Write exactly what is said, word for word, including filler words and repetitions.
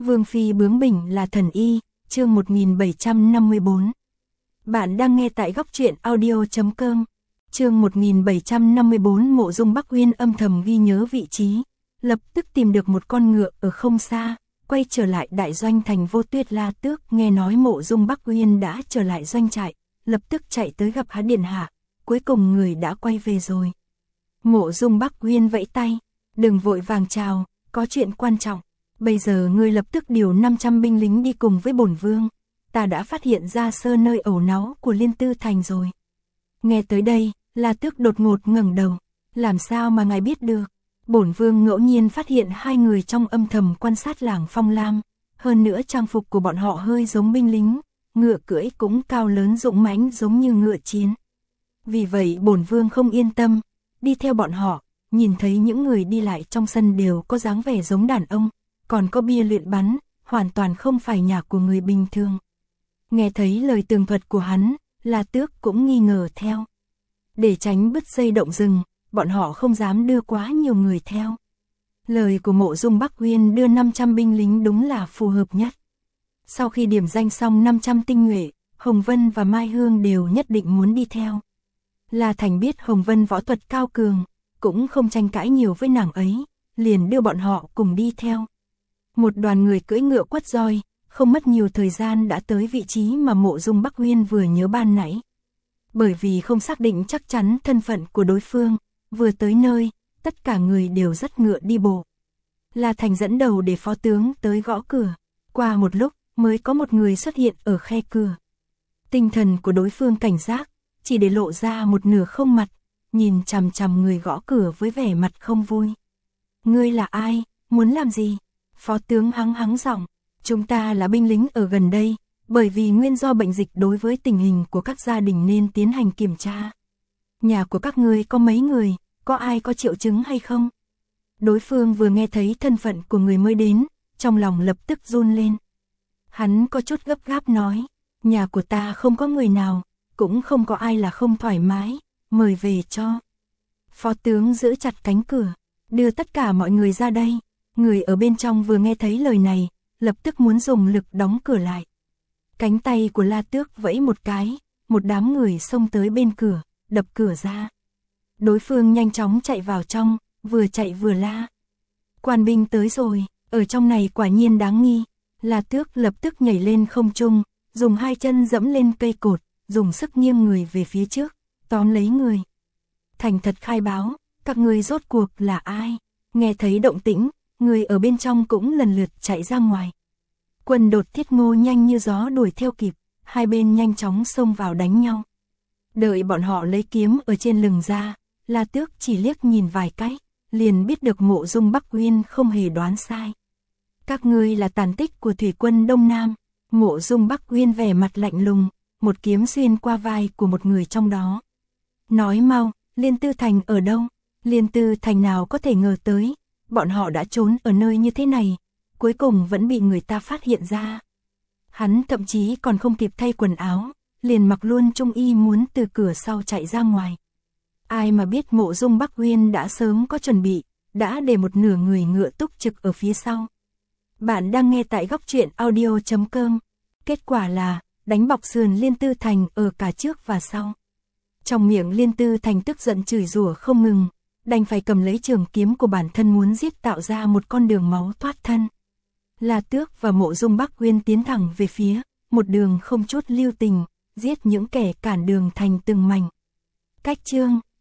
Vương phi bướng bỉnh là thần y, chương một nghìn bảy trăm năm mươi tư. Bạn đang nghe tại góc truyện audio chấm com. Chương một nghìn bảy trăm năm mươi tư. Mộ Dung Bắc Uyên âm thầm ghi nhớ vị trí, lập tức tìm được một con ngựa ở không xa, quay trở lại đại doanh thành Vô Tuyết. La Tước nghe nói Mộ Dung Bắc Uyên đã trở lại doanh trại, lập tức chạy tới gặp Há điện hạ, cuối cùng người đã quay về rồi. Mộ Dung Bắc Uyên vẫy tay, đừng vội vàng chào, có chuyện quan trọng. Bây giờ ngươi lập tức điều năm trăm binh lính đi cùng với bổn vương, ta đã phát hiện ra sơ nơi ẩu náu của Liên Tư Thành rồi. Nghe tới đây, La Tước đột ngột ngẩng đầu, làm sao mà ngài biết được? Bổn vương ngẫu nhiên phát hiện hai người trong âm thầm quan sát làng Phong Lam, hơn nữa trang phục của bọn họ hơi giống binh lính, ngựa cưỡi cũng cao lớn dũng mãnh giống như ngựa chiến. Vì vậy bổn vương không yên tâm, đi theo bọn họ, nhìn thấy những người đi lại trong sân đều có dáng vẻ giống đàn ông, còn có bia luyện bắn, hoàn toàn không phải nhà của người bình thường. Nghe thấy lời tường thuật của hắn, La Tước cũng nghi ngờ theo. Để tránh bứt dây động rừng, bọn họ không dám đưa quá nhiều người theo. Lời của Mộ Dung Bắc Uyên đưa năm trăm binh lính đúng là phù hợp nhất. Sau khi điểm danh xong năm trăm tinh nhuệ, Hồng Vân và Mai Hương đều nhất định muốn đi theo. La Thành biết Hồng Vân võ thuật cao cường, cũng không tranh cãi nhiều với nàng ấy, liền đưa bọn họ cùng đi theo. Một đoàn người cưỡi ngựa quất roi, không mất nhiều thời gian đã tới vị trí mà Mộ Dung Bắc Uyên vừa nhớ ban nãy. Bởi vì không xác định chắc chắn thân phận của đối phương, vừa tới nơi, tất cả người đều dắt ngựa đi bộ. La Thành dẫn đầu để phó tướng tới gõ cửa, qua một lúc mới có một người xuất hiện ở khe cửa. Tinh thần của đối phương cảnh giác, chỉ để lộ ra một nửa không mặt, nhìn chằm chằm người gõ cửa với vẻ mặt không vui. Ngươi là ai, muốn làm gì? Phó tướng hắng hắng giọng, chúng ta là binh lính ở gần đây, bởi vì nguyên do bệnh dịch đối với tình hình của các gia đình nên tiến hành kiểm tra. Nhà của các ngươi có mấy người, có ai có triệu chứng hay không? Đối phương vừa nghe thấy thân phận của người mới đến, trong lòng lập tức run lên. Hắn có chút gấp gáp nói, nhà của ta không có người nào, cũng không có ai là không thoải mái, mời về cho. Phó tướng giữ chặt cánh cửa, đưa tất cả mọi người ra đây. Người ở bên trong vừa nghe thấy lời này, lập tức muốn dùng lực đóng cửa lại. Cánh tay của La Tước vẫy một cái, một đám người xông tới bên cửa, đập cửa ra. Đối phương nhanh chóng chạy vào trong, vừa chạy vừa la. Quan binh tới rồi, ở trong này quả nhiên đáng nghi. La Tước lập tức nhảy lên không trung, dùng hai chân dẫm lên cây cột, dùng sức nghiêng người về phía trước, tóm lấy người. Thành thật khai báo, các người rốt cuộc là ai? Nghe thấy động tĩnh, người ở bên trong cũng lần lượt chạy ra ngoài. Quân đột Thiết Ngô nhanh như gió đuổi theo kịp, hai bên nhanh chóng xông vào đánh nhau. Đợi bọn họ lấy kiếm ở trên lưng ra, La Tước chỉ liếc nhìn vài cái, liền biết được Mộ Dung Bắc Uyên không hề đoán sai. Các ngươi là tàn tích của thủy quân Đông Nam. Mộ Dung Bắc Uyên vẻ mặt lạnh lùng, một kiếm xuyên qua vai của một người trong đó. Nói mau, Liên Tư Thành ở đâu? Liên Tư Thành nào có thể ngờ tới, bọn họ đã trốn ở nơi như thế này, cuối cùng vẫn bị người ta phát hiện ra. Hắn thậm chí còn không kịp thay quần áo, liền mặc luôn trung y muốn từ cửa sau chạy ra ngoài. Ai mà biết Mộ Dung Bắc Uyên đã sớm có chuẩn bị, đã để một nửa người ngựa túc trực ở phía sau. Bạn đang nghe tại góc truyện audio chấm com. Kết quả là, đánh bọc sườn Liên Tư Thành ở cả trước và sau. Trong miệng Liên Tư Thành tức giận chửi rủa không ngừng, đành phải cầm lấy trường kiếm của bản thân muốn giết tạo ra một con đường máu thoát thân. La Tước và Mộ Dung Bắc Uyên tiến thẳng về phía, một đường không chút lưu tình, giết những kẻ cản đường thành từng mảnh. Cách chương